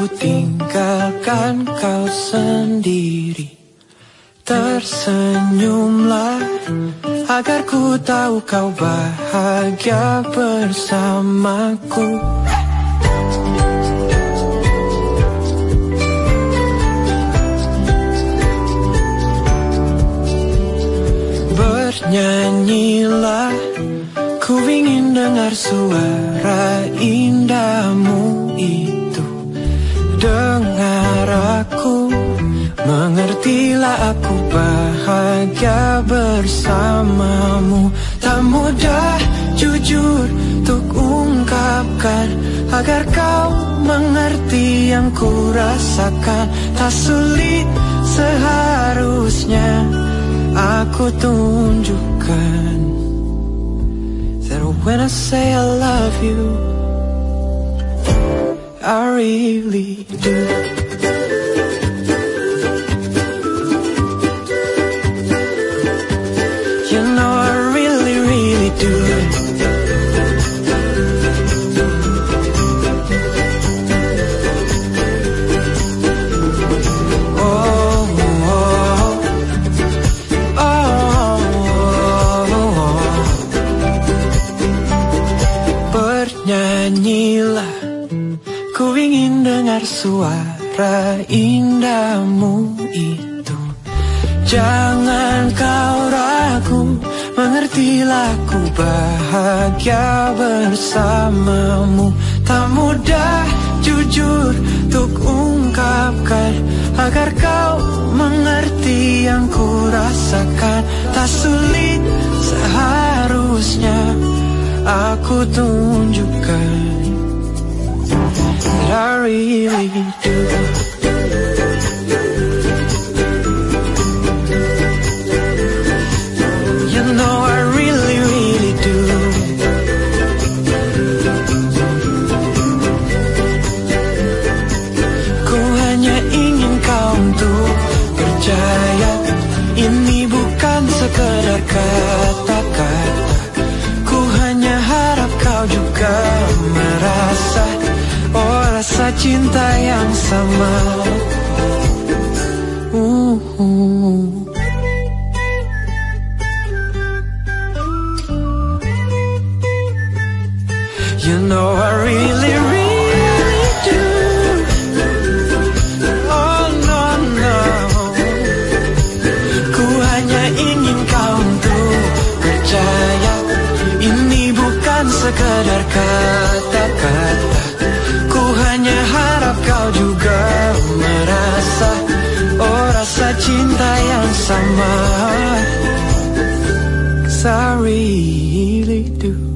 ku tinggalkan kau sendiri. Tersenyumlah agar ku tahu kau bahagia bersamaku. Bernyanyilah, ku ingin dengar suara indahmu itu. Dengar aku, mengertilah aku bahagia bersamamu. Tak mudah jujur untuk ungkapkan, agar kau mengerti yang ku rasakan. Tak sulit seharusnya aku tunjukkan that when I say I love you, I really do. You know I really, really do. Nyanyilah, ku ingin dengar suara indahmu itu. Jangan kau ragu, mengertilah ku bahagia bersamamu. Tak mudah jujur untuk ungkapkan, agar kau mengerti yang ku rasakan. Tak sulit seharusnya aku tunjukkan that I really do. You know I really, really do. Ku hanya ingin kau untuk percaya, ini bukan sekedar kata-kata. Ku hanya harap kau juga merasa, oh rasa cinta yang sama. You know I really, really do. Oh no, no. Ku hanya ingin kau untuk percaya, ini bukan sekedar kata-kata. Ku hanya harap kau juga merasa, oh rasa cinta yang sama. 'Cause I really do.